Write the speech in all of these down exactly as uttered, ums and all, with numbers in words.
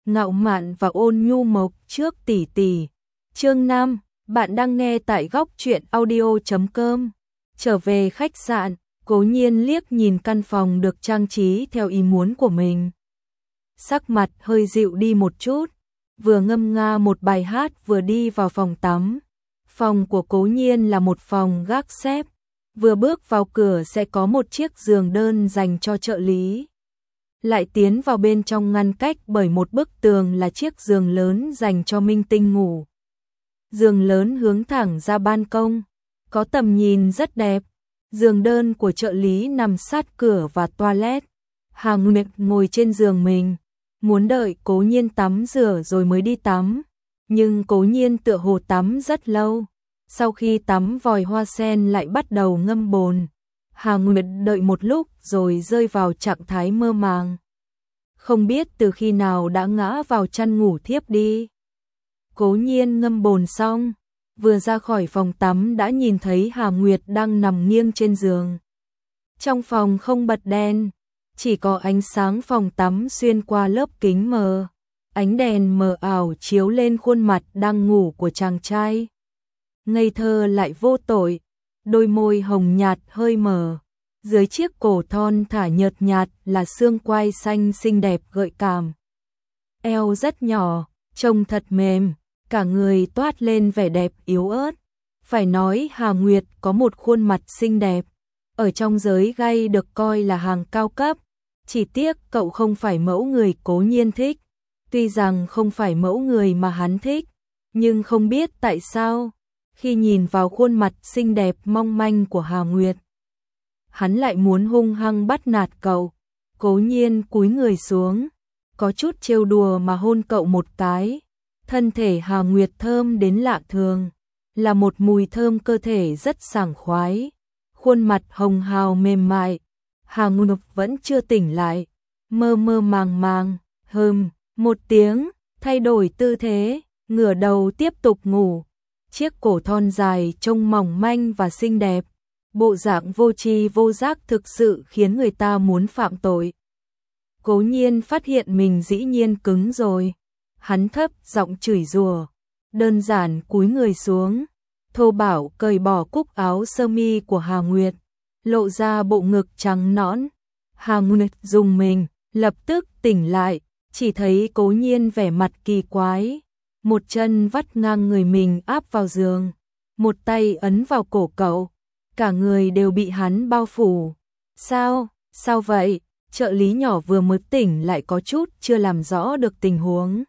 ngạo mạn và ôn nhu mộc trước tỷ tỷ. Chương năm, bạn đang nghe tại góc truyện audio chấm com. Trở về khách sạn, Cố Nhiên liếc nhìn căn phòng được trang trí theo ý muốn của mình. Sắc mặt hơi dịu đi một chút, vừa ngâm nga một bài hát vừa đi vào phòng tắm. Phòng của Cố Nhiên là một phòng gác xép, vừa bước vào cửa sẽ có một chiếc giường đơn dành cho trợ lý. Lại tiến vào bên trong ngăn cách bởi một bức tường là chiếc giường lớn dành cho minh tinh ngủ. Giường lớn hướng thẳng ra ban công, có tầm nhìn rất đẹp. Giường đơn của trợ lý nằm sát cửa và toilet. Hà Nguyệt ngồi trên giường mình, muốn đợi Cố Nhiên tắm rửa rồi mới đi tắm. Nhưng Cố Nhiên tựa hồ tắm rất lâu. Sau khi tắm vòi hoa sen lại bắt đầu ngâm bồn. Hà Nguyệt đợi một lúc rồi rơi vào trạng thái mơ màng. Không biết từ khi nào đã ngã vào chăn ngủ thiếp đi. Cố Nhiên ngâm bồn xong, vừa ra khỏi phòng tắm đã nhìn thấy Hà Nguyệt đang nằm nghiêng trên giường. Trong phòng không bật đèn, chỉ có ánh sáng phòng tắm xuyên qua lớp kính mờ. Ánh đèn mờ ảo chiếu lên khuôn mặt đang ngủ của chàng trai. Ngây thơ lại vô tội, đôi môi hồng nhạt hơi mờ. Dưới chiếc cổ thon thả nhợt nhạt là xương quai xanh xinh đẹp gợi cảm. Eo rất nhỏ, trông thật mềm, cả người toát lên vẻ đẹp yếu ớt. Phải nói Hà Nguyệt có một khuôn mặt xinh đẹp, ở trong giới gay được coi là hàng cao cấp. Chỉ tiếc cậu không phải mẫu người Cố Nhiên thích. Tuy rằng không phải mẫu người mà hắn thích, nhưng không biết tại sao, khi nhìn vào khuôn mặt xinh đẹp mong manh của Hà Nguyệt, hắn lại muốn hung hăng bắt nạt cậu. Cố Nhiên cúi người xuống, có chút trêu đùa mà hôn cậu một cái. Thân thể Hà Nguyệt thơm đến lạ thường, là một mùi thơm cơ thể rất sảng khoái. Khuôn mặt hồng hào mềm mại. Hà Nguyệt vẫn chưa tỉnh lại, mơ mơ màng màng, hừm, một tiếng, thay đổi tư thế, ngửa đầu tiếp tục ngủ. Chiếc cổ thon dài trông mỏng manh và xinh đẹp, bộ dạng vô tri vô giác thực sự khiến người ta muốn phạm tội. Cố Nhiên phát hiện mình dĩ nhiên cứng rồi. Hắn thấp giọng chửi rủa, đơn giản cúi người xuống, thô bạo cởi bỏ cúc áo sơ mi của Hà Nguyệt, lộ ra bộ ngực trắng nõn. Hà Nguyệt rùng mình, lập tức tỉnh lại, chỉ thấy Cố Nhiên vẻ mặt kỳ quái, một chân vắt ngang người mình áp vào giường, một tay ấn vào cổ cậu, cả người đều bị hắn bao phủ. Sao, sao vậy? Trợ lý nhỏ vừa mới tỉnh lại có chút chưa làm rõ được tình huống.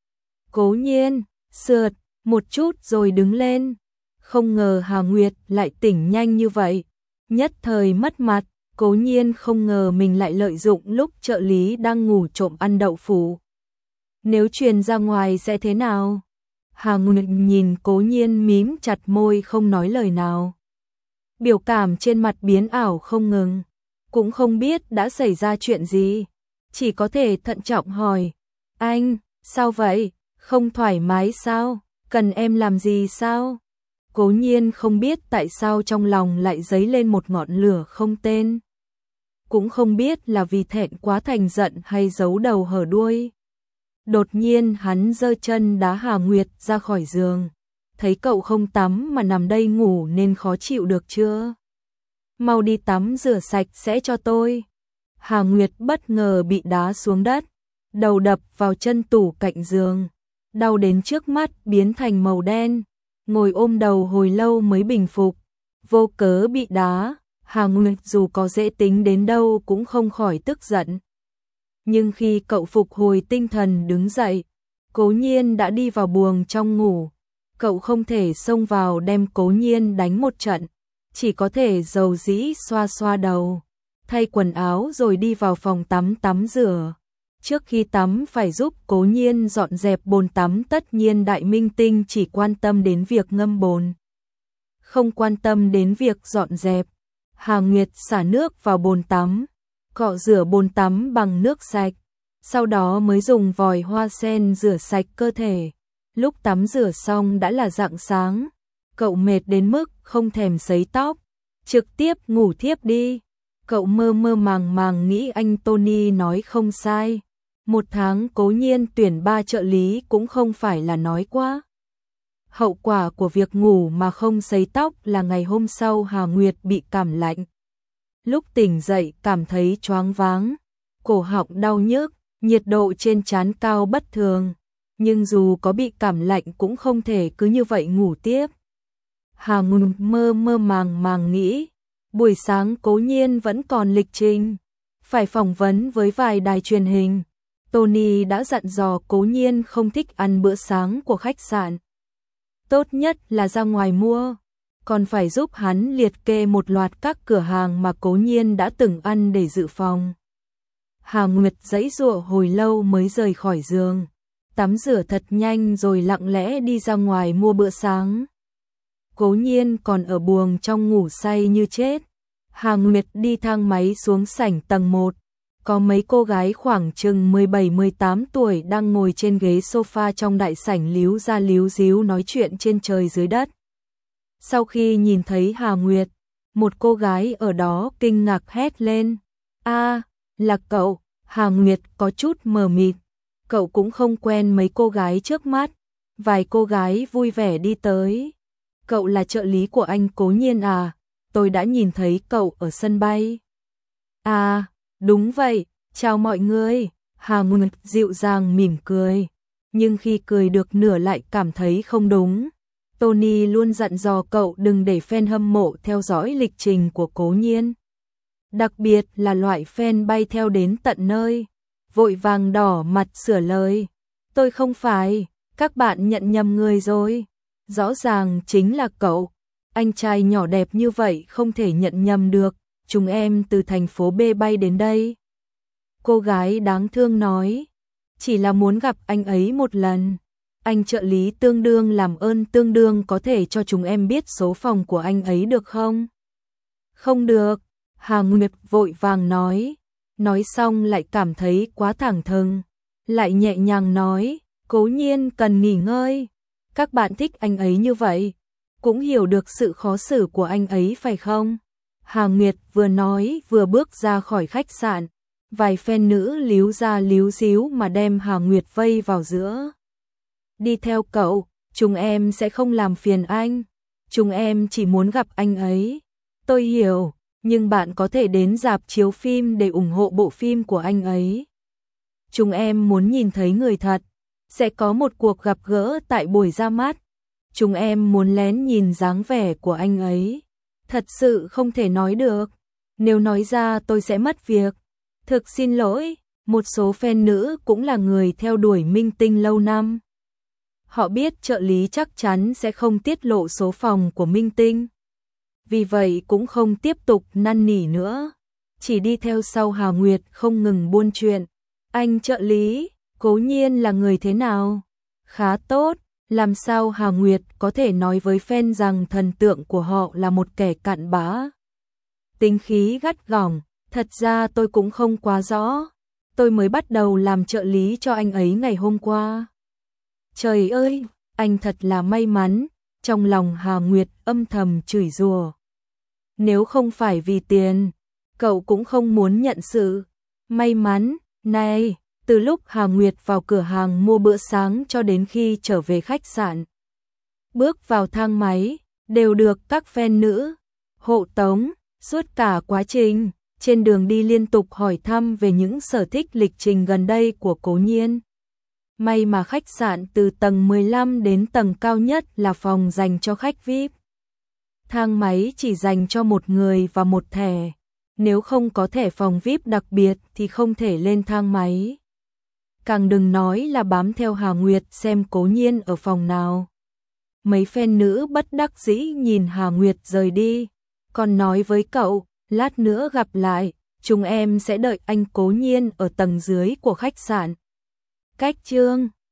Cố Nhiên sượt một chút rồi đứng lên, không ngờ Hà Nguyệt lại tỉnh nhanh như vậy, nhất thời mất mặt. Cố Nhiên không ngờ mình lại lợi dụng lúc trợ lý đang ngủ trộm ăn đậu phụ. Nếu truyền ra ngoài sẽ thế nào? Hà Nguyệt nhìn Cố Nhiên mím chặt môi không nói lời nào. Biểu cảm trên mặt biến ảo không ngừng, cũng không biết đã xảy ra chuyện gì, chỉ có thể thận trọng hỏi, anh, sao vậy? Không thoải mái sao? Cần em làm gì sao? Cố Nhiên không biết tại sao trong lòng lại dấy lên một ngọn lửa không tên. Cũng không biết là vì thẹn quá thành giận hay giấu đầu hở đuôi. Đột nhiên hắn giơ chân đá Hà Nguyệt ra khỏi giường. Thấy cậu không tắm mà nằm đây ngủ nên khó chịu được chưa? Mau đi tắm rửa sạch sẽ cho tôi. Hà Nguyệt bất ngờ bị đá xuống đất, đầu đập vào chân tủ cạnh giường, đau đến trước mắt biến thành màu đen, ngồi ôm đầu hồi lâu mới bình phục. Vô cớ bị đá, Hà Nguyệt dù có dễ tính đến đâu cũng không khỏi tức giận. Nhưng khi cậu phục hồi tinh thần đứng dậy, Cố Nhiên đã đi vào buồng trong ngủ. Cậu không thể xông vào đem Cố Nhiên đánh một trận, chỉ có thể dầu dĩ xoa xoa đầu, thay quần áo rồi đi vào phòng tắm tắm rửa. Trước khi tắm phải giúp Cố Nhiên dọn dẹp bồn tắm, tất nhiên đại minh tinh chỉ quan tâm đến việc ngâm bồn, không quan tâm đến việc dọn dẹp. Hà Nguyệt xả nước vào bồn tắm, cọ rửa bồn tắm bằng nước sạch, sau đó mới dùng vòi hoa sen rửa sạch cơ thể. Lúc tắm rửa xong đã là rạng sáng, cậu mệt đến mức không thèm sấy tóc, trực tiếp ngủ thiếp đi. Cậu mơ mơ màng màng nghĩ anh Tony nói không sai, Một tháng Cố Nhiên tuyển ba trợ lý cũng không phải là nói quá. Hậu quả của việc ngủ mà không sấy tóc là ngày hôm sau Hà Nguyệt bị cảm lạnh. Lúc tỉnh dậy cảm thấy choáng váng, cổ họng đau nhức, nhiệt độ trên trán cao bất thường. Nhưng dù có bị cảm lạnh cũng không thể cứ như vậy ngủ tiếp. Hà Nguyệt mơ mơ màng màng nghĩ, buổi sáng Cố Nhiên vẫn còn lịch trình, phải phỏng vấn với vài đài truyền hình. Tony đã dặn dò Cố Nhiên không thích ăn bữa sáng của khách sạn. Tốt nhất là ra ngoài mua, còn phải giúp hắn liệt kê một loạt các cửa hàng mà Cố Nhiên đã từng ăn để dự phòng. Hà Nguyệt giãy giụa hồi lâu mới rời khỏi giường, tắm rửa thật nhanh rồi lặng lẽ đi ra ngoài mua bữa sáng. Cố Nhiên còn ở buồng trong ngủ say như chết. Hà Nguyệt đi thang máy xuống sảnh tầng một. Có mấy cô gái khoảng chừng mười bảy mười tám tuổi đang ngồi trên ghế sofa trong đại sảnh líu ra líu díu nói chuyện trên trời dưới đất. Sau khi nhìn thấy Hà Nguyệt, một cô gái ở đó kinh ngạc hét lên. A, là cậu. Hà Nguyệt có chút mờ mịt. Cậu cũng không quen mấy cô gái trước mắt. Vài cô gái vui vẻ đi tới. Cậu là trợ lý của anh Cố Nhiên à? Tôi đã nhìn thấy cậu ở sân bay. À, đúng vậy, chào mọi người. Hà Nguyệt dịu dàng mỉm cười. Nhưng khi cười được nửa lại cảm thấy không đúng. Tony luôn dặn dò cậu đừng để fan hâm mộ theo dõi lịch trình của Cố Nhiên. Đặc biệt là loại fan bay theo đến tận nơi. Vội vàng đỏ mặt sửa lời. Tôi không phải, các bạn nhận nhầm người rồi. Rõ ràng chính là cậu. Anh trai nhỏ đẹp như vậy không thể nhận nhầm được. Chúng em từ thành phố B bay đến đây. Cô gái đáng thương nói. Chỉ là muốn gặp anh ấy một lần. Anh trợ lý tương đương làm ơn tương đương có thể cho chúng em biết số phòng của anh ấy được không? Không được. Hà Nguyệt vội vàng nói. Nói xong lại cảm thấy quá thẳng thừng. Lại nhẹ nhàng nói. Cố Nhiên cần nghỉ ngơi. Các bạn thích anh ấy như vậy. Cũng hiểu được sự khó xử của anh ấy phải không? Hà Nguyệt vừa nói vừa bước ra khỏi khách sạn. Vài fan nữ líu ra líu díu mà đem Hà Nguyệt vây vào giữa. Đi theo cậu, chúng em sẽ không làm phiền anh. Chúng em chỉ muốn gặp anh ấy. Tôi hiểu, nhưng bạn có thể đến rạp chiếu phim để ủng hộ bộ phim của anh ấy. Chúng em muốn nhìn thấy người thật. Sẽ có một cuộc gặp gỡ tại buổi ra mắt. Chúng em muốn lén nhìn dáng vẻ của anh ấy. Thật sự không thể nói được. Nếu nói ra tôi sẽ mất việc. Thực xin lỗi, một số fan nữ cũng là người theo đuổi minh tinh lâu năm. Họ biết trợ lý chắc chắn sẽ không tiết lộ số phòng của minh tinh. Vì vậy cũng không tiếp tục năn nỉ nữa. Chỉ đi theo sau Hà Nguyệt không ngừng buôn chuyện. Anh trợ lý, Cố Nhiên là người thế nào? Khá tốt. Làm sao Hà Nguyệt có thể nói với fan rằng thần tượng của họ là một kẻ cặn bã? Tính khí gắt gỏng, thật ra tôi cũng không quá rõ. Tôi mới bắt đầu làm trợ lý cho anh ấy ngày hôm qua. Trời ơi, anh thật là may mắn. Trong lòng Hà Nguyệt âm thầm chửi rủa. Nếu không phải vì tiền, cậu cũng không muốn nhận sự may mắn này. Từ lúc Hà Nguyệt vào cửa hàng mua bữa sáng cho đến khi trở về khách sạn, bước vào thang máy, đều được các fan nữ hộ tống. Suốt cả quá trình, trên đường đi liên tục hỏi thăm về những sở thích lịch trình gần đây của Cố Nhiên. May mà khách sạn từ tầng mười lăm đến tầng cao nhất là phòng dành cho khách vi ai pi. Thang máy chỉ dành cho một người và một thẻ. Nếu không có thẻ phòng vi ai pi đặc biệt thì không thể lên thang máy. Càng đừng nói là bám theo Hà Nguyệt xem Cố Nhiên ở phòng nào. Mấy fan nữ bất đắc dĩ nhìn Hà Nguyệt rời đi. Còn nói với cậu, lát nữa gặp lại, chúng em sẽ đợi anh Cố Nhiên ở tầng dưới của khách sạn. Cách chương